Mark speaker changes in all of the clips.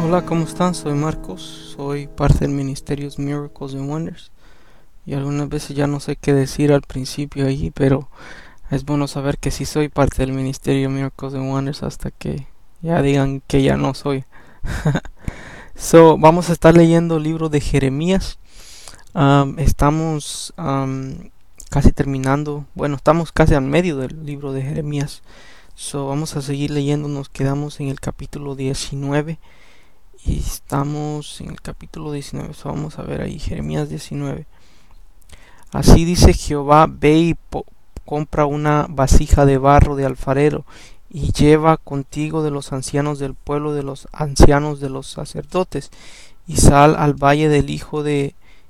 Speaker 1: Hola, ¿cómo están? Soy Marcos, soy parte del ministerio Miracles and Wonders y algunas veces ya no sé qué decir al principio allí, pero es bueno saber que sí soy parte del ministerio Miracles and Wonders hasta que ya digan que ya no soy. Vamos a estar leyendo el libro de Jeremías. Estamos casi terminando, bueno, estamos casi al medio del libro de Jeremías. Vamos a seguir leyendo, nos quedamos en el capítulo 19. Y estamos en el capítulo 19. Vamos a ver ahí, Jeremías 19. Así dice Jehová: ve y compra una vasija de barro de alfarero, y lleva contigo de los ancianos del pueblo, de los ancianos de los sacerdotes, y sal al valle del hijo de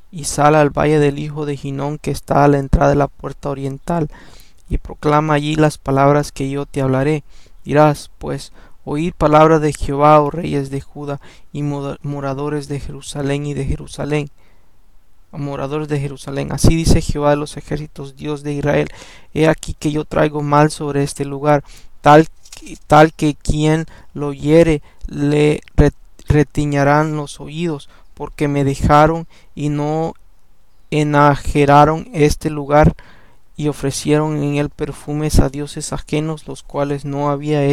Speaker 1: Ginón, que está a la entrada de la puerta oriental, y proclama allí las palabras que yo te hablaré. Dirás pues: oíd palabra de Jehová, oh reyes de Judá y moradores de Jerusalén moradores de Jerusalén. Así dice Jehová de los ejércitos, Dios de Israel: he aquí que yo traigo mal sobre este lugar, tal que quien lo oyere le retiñarán los oídos, porque me dejaron y no enajeraron este lugar, y ofrecieron en él perfumes a dioses ajenos, los cuales no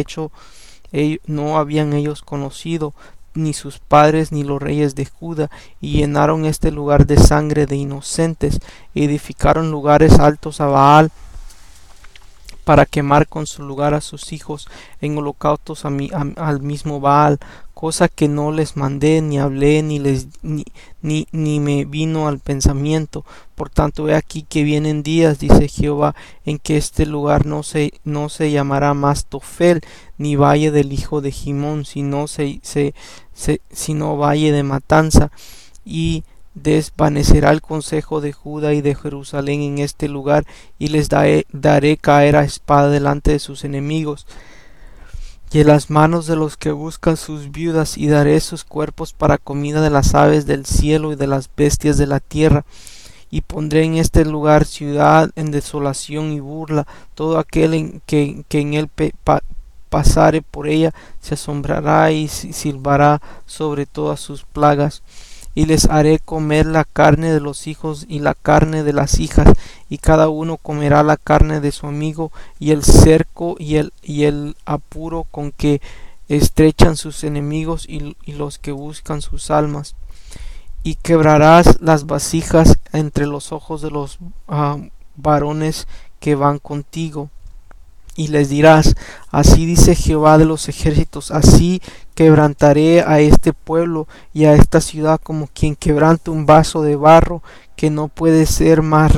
Speaker 1: habían ellos conocido, ni sus padres ni los reyes de Judá, y llenaron este lugar de sangre de inocentes, y edificaron lugares altos a Baal, para quemar con su lugar a sus hijos en holocaustos al mismo Baal, cosa que no les mandé, ni hablé, ni me vino al pensamiento. Por tanto, he aquí que vienen días, dice Jehová, en que este lugar no se llamará más Tofel, ni valle del hijo de Gimón, sino valle de matanza, y desvanecerá el consejo de Judá y de Jerusalén en este lugar, y les daré caer a espada delante de sus enemigos y en las manos de los que buscan sus viudas, y daré sus cuerpos para comida de las aves del cielo y de las bestias de la tierra. Y pondré en este lugar ciudad en desolación y burla. Todo aquel que en él pasare por ella se asombrará y silbará sobre todas sus plagas. Y les haré comer la carne de los hijos y la carne de las hijas, y cada uno comerá la carne de su amigo, y el cerco y el apuro con que estrechan sus enemigos y los que buscan sus almas. Y quebrarás las vasijas entre los ojos de los varones que van contigo, y les dirás: así dice Jehová de los ejércitos, así quebrantaré a este pueblo y a esta ciudad, como quien quebranta un vaso de barro que no puede ser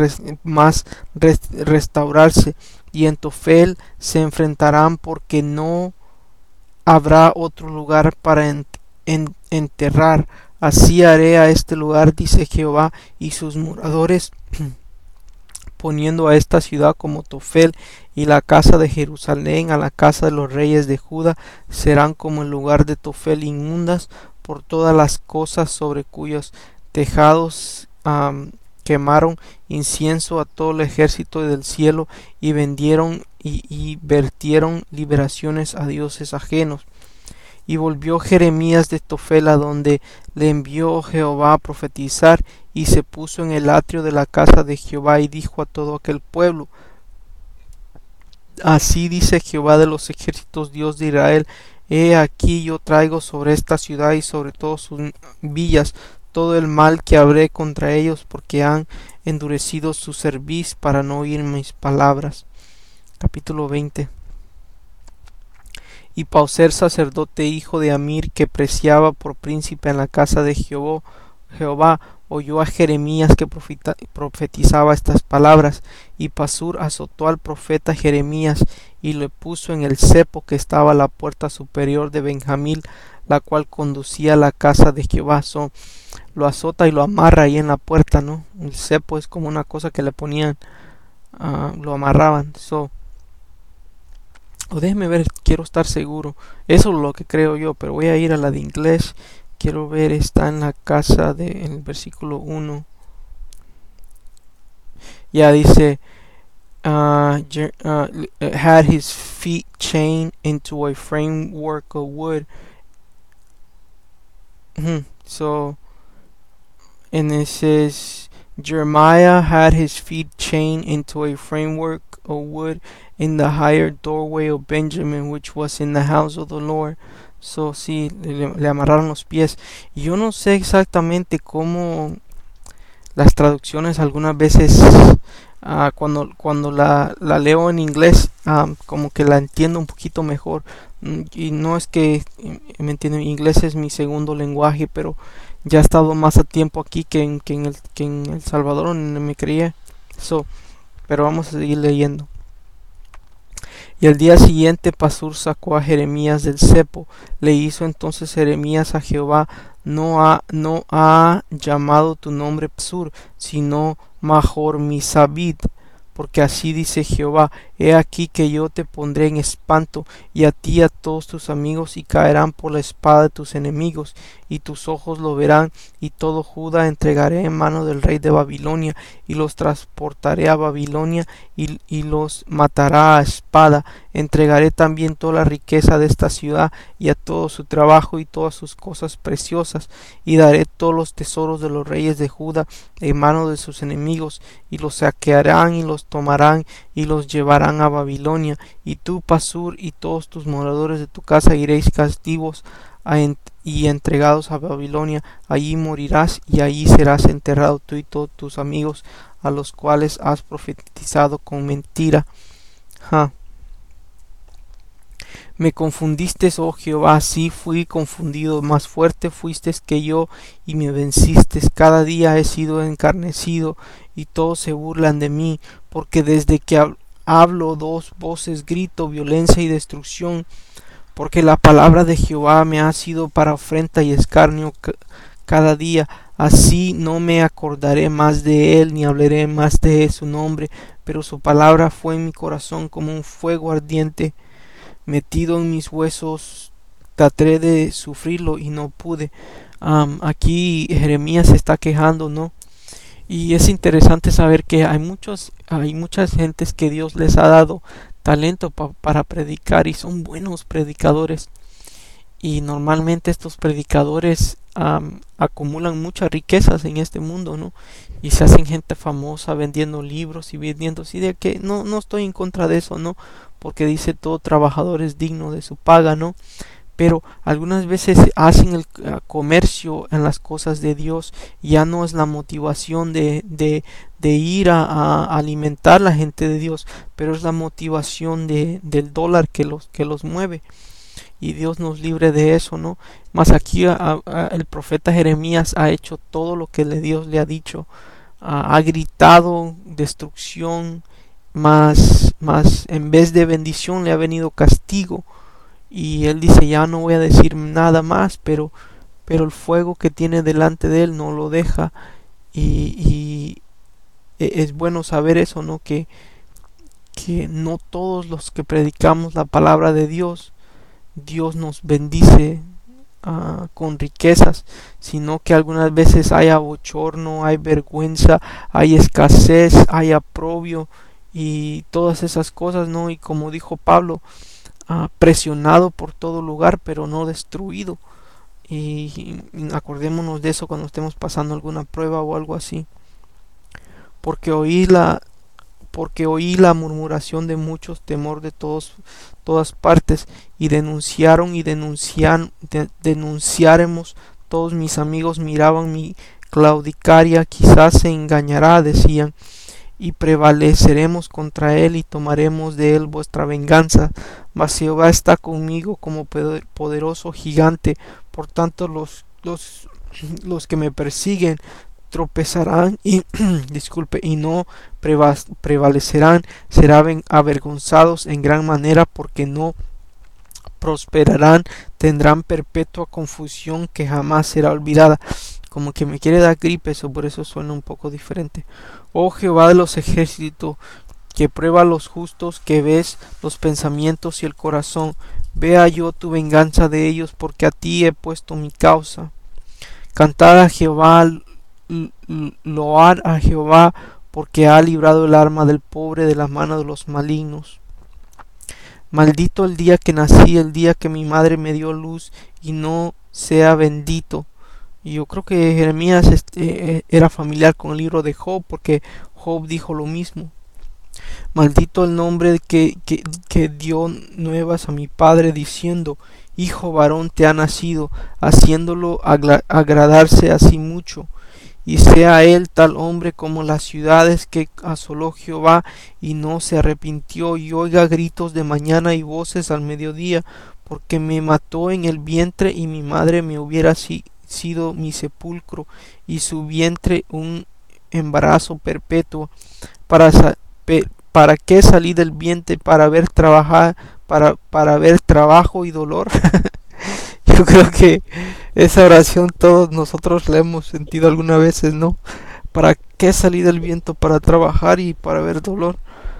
Speaker 1: restaurarse. Y en Tofel se enfrentarán, porque no habrá otro lugar para enterrar. Así haré a este lugar, dice Jehová, y sus moradores, poniendo a esta ciudad como Tofel, y la casa de Jerusalén a la casa de los reyes de Judá serán como el lugar de Tofel, inmundas por todas las cosas sobre cuyos tejados quemaron incienso a todo el ejército del cielo, y vendieron y vertieron liberaciones a dioses ajenos. Y volvió Jeremías de Tofel, a donde le envió Jehová a profetizar, y se puso en el atrio de la casa de Jehová, y dijo a todo aquel pueblo: así dice Jehová de los ejércitos, Dios de Israel: he aquí yo traigo sobre esta ciudad y sobre todas sus villas todo el mal que habré contra ellos, porque han endurecido su cerviz para no oír mis palabras. Capítulo 20. Y Pauser, sacerdote, hijo de Amir, que preciaba por príncipe en la casa de Jehová, oyó a Jeremías que profetizaba estas palabras. Y Pasur azotó al profeta Jeremías, y le puso en el cepo que estaba a la puerta superior de Benjamín, la cual conducía a la casa de Jehová. Lo azota y lo amarra ahí en la puerta, ¿no? El cepo es como una cosa que le ponían, lo amarraban. O déjeme ver, quiero estar seguro. Eso es lo que creo yo, pero voy a ir a la de inglés. Quiero ver, está en la casa en el versículo 1. Ya dice: had his feet chained into a framework of wood, So, and it says, Jeremiah had his feet chained into a framework of wood in the higher doorway of Benjamin, which was in the house of the Lord. So, sí, le amarraron los pies. Yo no sé exactamente cómo las traducciones algunas veces, cuando la leo en inglés, como que la entiendo un poquito mejor. Y no es que, me entienden, inglés es mi segundo lenguaje, pero ya he estado más a tiempo aquí que en El Salvador, donde me crié. So, pero vamos a seguir leyendo. Y al día siguiente Pasur sacó a Jeremías del cepo. Le hizo entonces Jeremías a Jehová: no ha llamado tu nombre Pasur, sino Major Misabid, porque así dice Jehová: he aquí que yo te pondré en espanto, y a ti y a todos tus amigos, y caerán por la espada de tus enemigos, y tus ojos lo verán, y todo Judá entregaré en mano del rey de Babilonia, y los transportaré a Babilonia, y los matará a espada. Entregaré también toda la riqueza de esta ciudad, y a todo su trabajo, y todas sus cosas preciosas, y daré todos los tesoros de los reyes de Judá en mano de sus enemigos, y los saquearán, y los tomarán, y los llevarán a Babilonia. Y tú, Pasur, y todos tus moradores de tu casa iréis cautivos y entregados a Babilonia. Allí morirás, y allí serás enterrado, tú y todos tus amigos, a los cuales has profetizado con mentira. Me confundiste, oh Jehová, sí fui confundido, más fuerte fuiste que yo, y me venciste. Cada día he sido encarnecido, y todos se burlan de mí, porque desde que hablo dos voces grito violencia y destrucción, porque la palabra de Jehová me ha sido para afrenta y escarnio cada día. Así no me acordaré más de él, ni hablaré más de su nombre, pero su palabra fue en mi corazón como un fuego ardiente, metido en mis huesos. Traté de sufrirlo y no pude. Aquí Jeremías se está quejando, ¿no? Y es interesante saber que hay muchas gentes que Dios les ha dado talento para predicar, y son buenos predicadores. Y normalmente estos predicadores acumulan muchas riquezas en este mundo, ¿no? Y se hacen gente famosa vendiendo libros y vendiendo así, de que no estoy en contra de eso, ¿no? Porque dice todo trabajador es digno de su paga, ¿no? Pero algunas veces hacen el comercio en las cosas de Dios. Ya no es la motivación de ir a alimentar a la gente de Dios, pero es la motivación del dólar que los mueve. Y Dios nos libre de eso, ¿no? Más aquí el profeta Jeremías ha hecho todo lo que Dios le ha dicho. Ha gritado destrucción, más en vez de bendición le ha venido castigo. Y él dice: ya no voy a decir nada más, pero el fuego que tiene delante de él no lo deja. Y es bueno saber eso, ¿no? Que no todos los que predicamos la palabra de Dios nos bendice con riquezas, sino que algunas veces hay abochorno, hay vergüenza, hay escasez, hay aprobio y todas esas cosas, ¿no? Y como dijo Pablo, presionado por todo lugar, pero no destruido. Y acordémonos de eso cuando estemos pasando alguna prueba o algo así. Porque oí la murmuración de muchos, temor de todas partes, y denunciaremos. Todos mis amigos miraban mi claudicaria, quizás se engañará, decían, y prevaleceremos contra él, y tomaremos de él vuestra venganza. Mas Jehová está conmigo como poderoso gigante. Por tanto los que me persiguen tropezarán y y no prevalecerán, serán avergonzados en gran manera, porque no prosperarán, tendrán perpetua confusión que jamás será olvidada. Como que me quiere dar gripe, eso por eso suena un poco diferente. Oh Jehová de los ejércitos, que prueba a los justos, que ves los pensamientos y el corazón, vea yo tu venganza de ellos, porque a ti he puesto mi causa. Cantad a Jehová, load a Jehová, porque ha librado el alma del pobre de las manos de los malignos. Maldito el día que nací, el día que mi madre me dio luz, y no sea bendito Y yo creo que Jeremías era familiar con el libro de Job, porque Job dijo lo mismo. Maldito el nombre que dio nuevas a mi padre, diciendo, hijo varón te ha nacido, haciéndolo agradarse así mucho. Y sea él tal hombre como las ciudades que asoló Jehová, y no se arrepintió, y oiga gritos de mañana y voces al mediodía, porque me mató en el vientre, y mi madre me hubiera sido mi sepulcro, y su vientre un embarazo perpetuo. Para, ¿Para qué salí del vientre? Para ver trabajar, para ver trabajo y dolor. Yo creo que esa oración todos nosotros la hemos sentido algunas veces, ¿no? ¿Para qué salí del viento? Para trabajar y para ver dolor.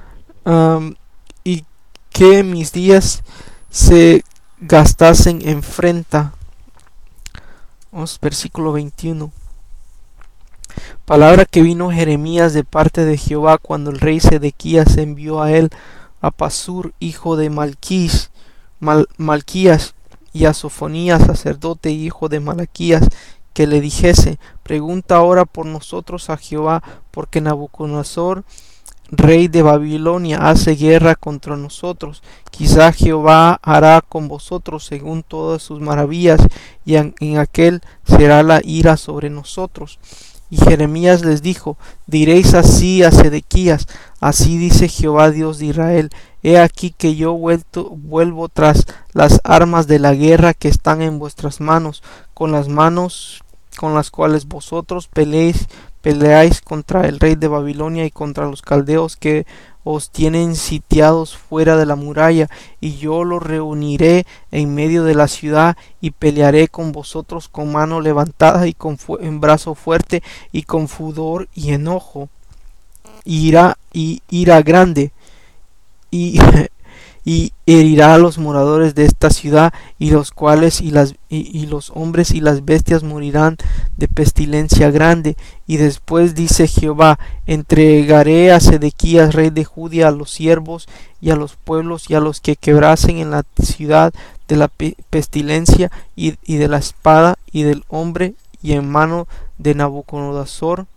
Speaker 1: Y que mis días se gastasen en afrenta. Versículo 21. Palabra que vino Jeremías de parte de Jehová cuando el rey Sedequías envió a él a Pasur, hijo de Malquías, y a Sofonías, sacerdote, hijo de Malaquías, que le dijese, pregunta ahora por nosotros a Jehová, porque Nabucodonosor, rey de Babilonia, hace guerra contra nosotros. Quizá Jehová hará con vosotros según todas sus maravillas, y en aquel será la ira sobre nosotros. Y Jeremías les dijo, diréis así a Sedequías, así dice Jehová Dios de Israel, he aquí que yo vuelvo tras las armas de la guerra que están en vuestras manos con las cuales vosotros peleáis contra el rey de Babilonia y contra los caldeos que os tienen sitiados fuera de la muralla, y yo los reuniré en medio de la ciudad, y pelearé con vosotros con mano levantada y con en brazo fuerte, y con furor y enojo, y ira grande, y y herirá a los moradores de esta ciudad, y los cuales y los hombres y las bestias morirán de pestilencia grande. Y después dice Jehová, entregaré a Sedequías rey de Judá a los siervos y a los pueblos y a los que quebrasen en la ciudad de la pestilencia y de la espada y del hombre, y en mano de Nabucodonosor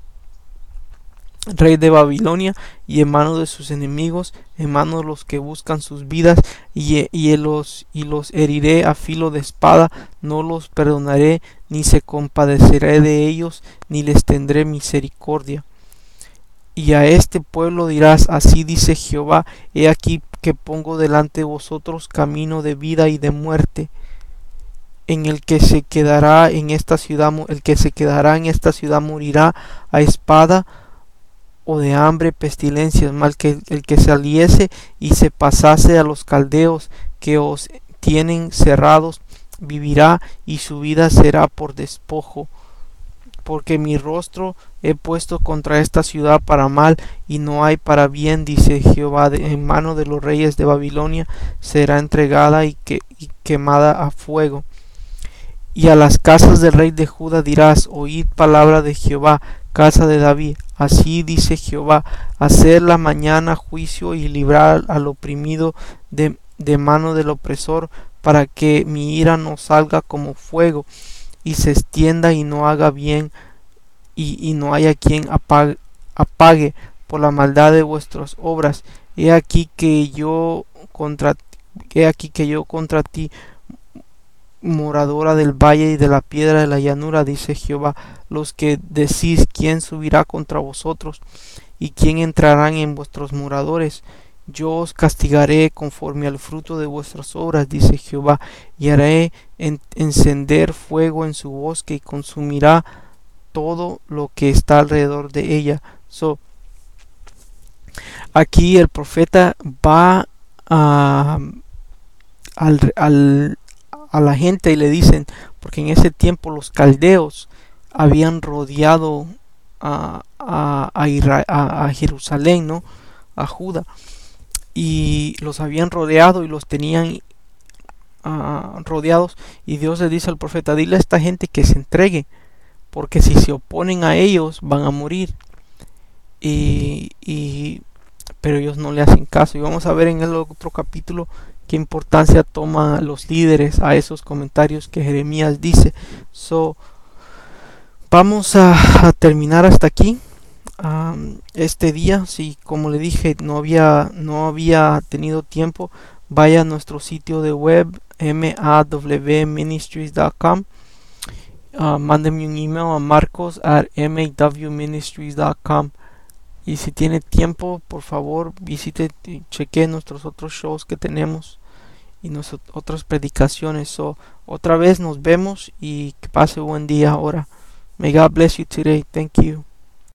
Speaker 1: rey de Babilonia, y en mano de sus enemigos, en mano de los que buscan sus vidas, y los heriré a filo de espada, no los perdonaré, ni se compadeceré de ellos, ni les tendré misericordia. Y a este pueblo dirás, así dice Jehová, he aquí que pongo delante de vosotros camino de vida y de muerte. En el que se quedará en esta ciudad, el que se quedará en esta ciudad morirá a espada o de hambre, pestilencias, mal que el que saliese y se pasase a los caldeos que os tienen cerrados, vivirá, y su vida será por despojo. Porque mi rostro he puesto contra esta ciudad para mal, y no hay para bien, dice Jehová, en mano de los reyes de Babilonia será entregada y quemada a fuego. Y a las casas del rey de Judá dirás, oíd palabra de Jehová, casa de David, así dice Jehová, hacer la mañana juicio y librar al oprimido de mano del opresor, para que mi ira no salga como fuego, y se extienda y no haga bien, y no haya quien apague por la maldad de vuestras obras. He aquí que yo contra ti, moradora del valle y de la piedra de la llanura, dice Jehová, los que decís, ¿quién subirá contra vosotros? ¿Y quién entrarán en vuestros moradores? Yo os castigaré conforme al fruto de vuestras obras, dice Jehová, y haré encender fuego en su bosque, y consumirá todo lo que está alrededor de ella. Aquí el profeta va a la gente y le dicen, porque en ese tiempo los caldeos habían rodeado a Jerusalén, ¿no? A Judá, y los habían rodeado y los tenían rodeados, y Dios le dice al profeta, dile a esta gente que se entregue, porque si se oponen a ellos van a morir. Pero ellos no le hacen caso, y vamos a ver en el otro capítulo qué importancia toman los líderes a esos comentarios que Jeremías dice. vamos a terminar hasta aquí. Este día, si como le dije no había tenido tiempo, vaya a nuestro sitio de web mawministries.com. Mándeme un email a marcos@mawministries.com. Y si tiene tiempo, por favor visite y cheque nuestros otros shows que tenemos y nuestras otras predicaciones. Otra vez nos vemos y que pase buen día ahora. May God bless you today. Thank you.